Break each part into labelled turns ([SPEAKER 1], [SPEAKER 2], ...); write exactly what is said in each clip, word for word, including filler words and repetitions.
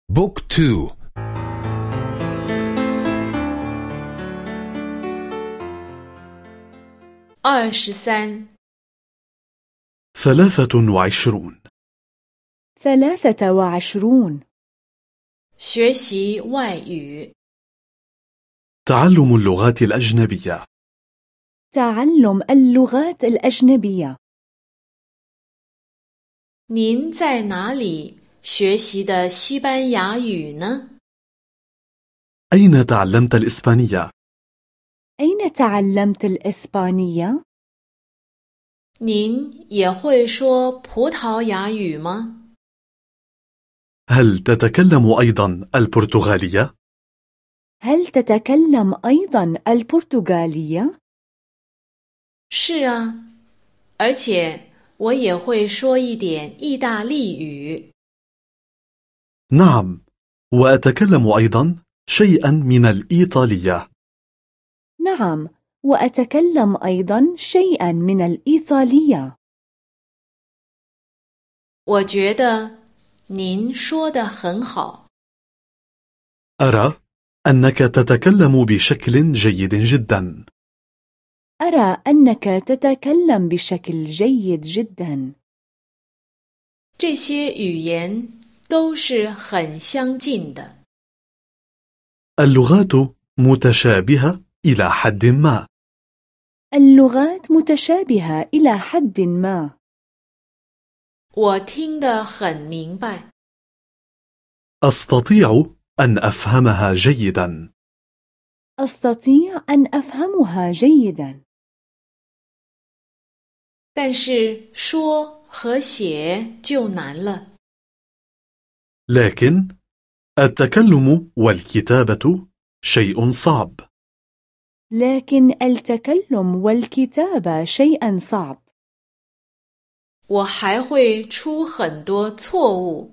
[SPEAKER 1] بوك تو.
[SPEAKER 2] 二十三
[SPEAKER 3] ثلاثة وعشرون
[SPEAKER 4] ثلاثة وعشرون
[SPEAKER 2] 学习外语
[SPEAKER 3] تعلم اللغات الأجنبية.
[SPEAKER 4] تعلم اللغات الأجنبية.
[SPEAKER 2] 您在哪里学习的西班牙语呢？
[SPEAKER 3] أين تعلمت الإسبانية؟
[SPEAKER 4] أين تعلمت الإسبانية؟
[SPEAKER 2] 您也会说葡萄牙语吗？
[SPEAKER 3] هل تتكلم أيضا البرتغالية؟
[SPEAKER 4] هل تتكلم أيضا البرتغالية؟
[SPEAKER 2] 是啊，而且我也会说一点意大利语。
[SPEAKER 3] نعم، وأتكلم أيضا شيئا من الإيطالية.
[SPEAKER 4] نعم، وأتكلم أيضا شيئا من الإيطالية.
[SPEAKER 2] 我觉得您说得很好。
[SPEAKER 3] أرى أنك تتكلم بشكل جيد جدا.
[SPEAKER 4] أرى أنك تتكلم بشكل جيد جدا.
[SPEAKER 2] 这些语言都是很相近的。
[SPEAKER 3] اللغات متشابهة إلى حد ما.
[SPEAKER 4] اللغات متشابهة إلى حد ما.
[SPEAKER 2] 我听得很明白。
[SPEAKER 3] أستطيع أن أفهمها جيدا.
[SPEAKER 4] أستطيع أن أفهمها جيدا.
[SPEAKER 2] 但是说和写就难了。
[SPEAKER 3] لكن التكلم والكتابة شيء صعب.
[SPEAKER 4] لكن التكلم والكتابة شيء صعب.
[SPEAKER 2] 我还会出很多错误。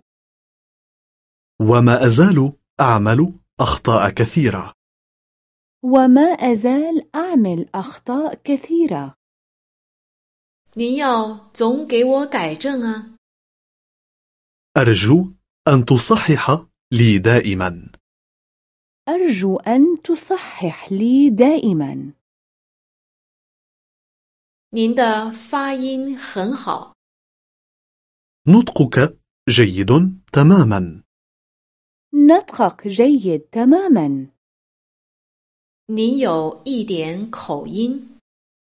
[SPEAKER 3] وما أزال أعمل أخطاء كثيرة.
[SPEAKER 4] وما أزال أعمل أخطاء كثيرة.
[SPEAKER 2] 您要总给我改正啊。
[SPEAKER 3] أرجو أن تصحح لي دائما.
[SPEAKER 4] أرجو أن تصحح لي دائما.
[SPEAKER 2] 您的发音很好。
[SPEAKER 3] نطقك جيد تماما.
[SPEAKER 4] نطقك جيد تماما.
[SPEAKER 2] 您有一点口音。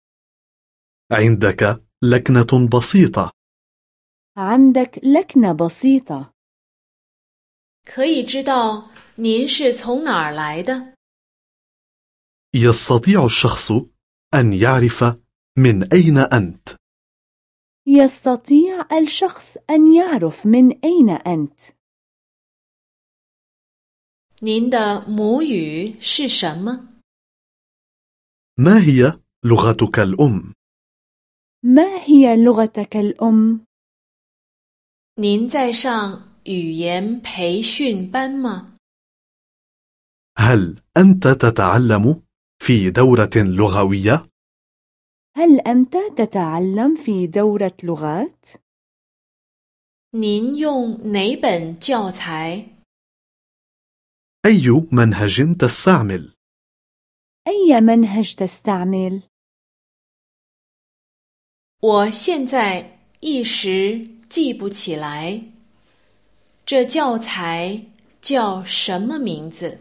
[SPEAKER 3] عندك لكنة بسيطة.
[SPEAKER 4] عندك لكنة بسيطة.
[SPEAKER 2] 可以知道您是从哪儿来的？
[SPEAKER 3] يستطيع الشخص أن يعرف من أين أنت.
[SPEAKER 4] يستطيع الشخص أن يعرف من أين أنت.
[SPEAKER 2] 您的母语是什么？
[SPEAKER 3] ما هي لغتك الأم؟
[SPEAKER 4] ما هي لغتك الأم؟
[SPEAKER 2] 您在上语言培训班吗？
[SPEAKER 3] هل أنت تتعلم في دورة لغوية؟
[SPEAKER 4] هل أنت تتعلم في دورة لغات؟
[SPEAKER 2] 您用哪本教材？
[SPEAKER 3] أي منهج تستعمل؟
[SPEAKER 4] أي منهج تستعمل؟
[SPEAKER 2] 我现在一时记不起来，这教材叫什么名字？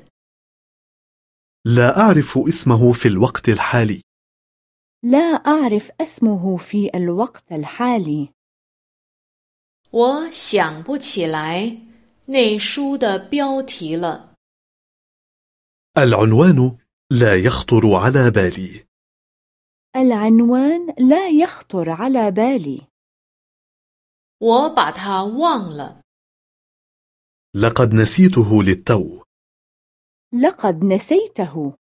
[SPEAKER 3] لا أعرف اسمه في الوقت الحالي.
[SPEAKER 4] لا أعرف اسمه في الوقت الحالي.
[SPEAKER 2] 我想不起来那书的标题了。
[SPEAKER 3] العنوان لا يخطر على بالي.
[SPEAKER 4] العنوان لا يخطر على بالي.
[SPEAKER 2] 我把它忘了。
[SPEAKER 3] لقد نسيته للتو.
[SPEAKER 4] لقد نسيته.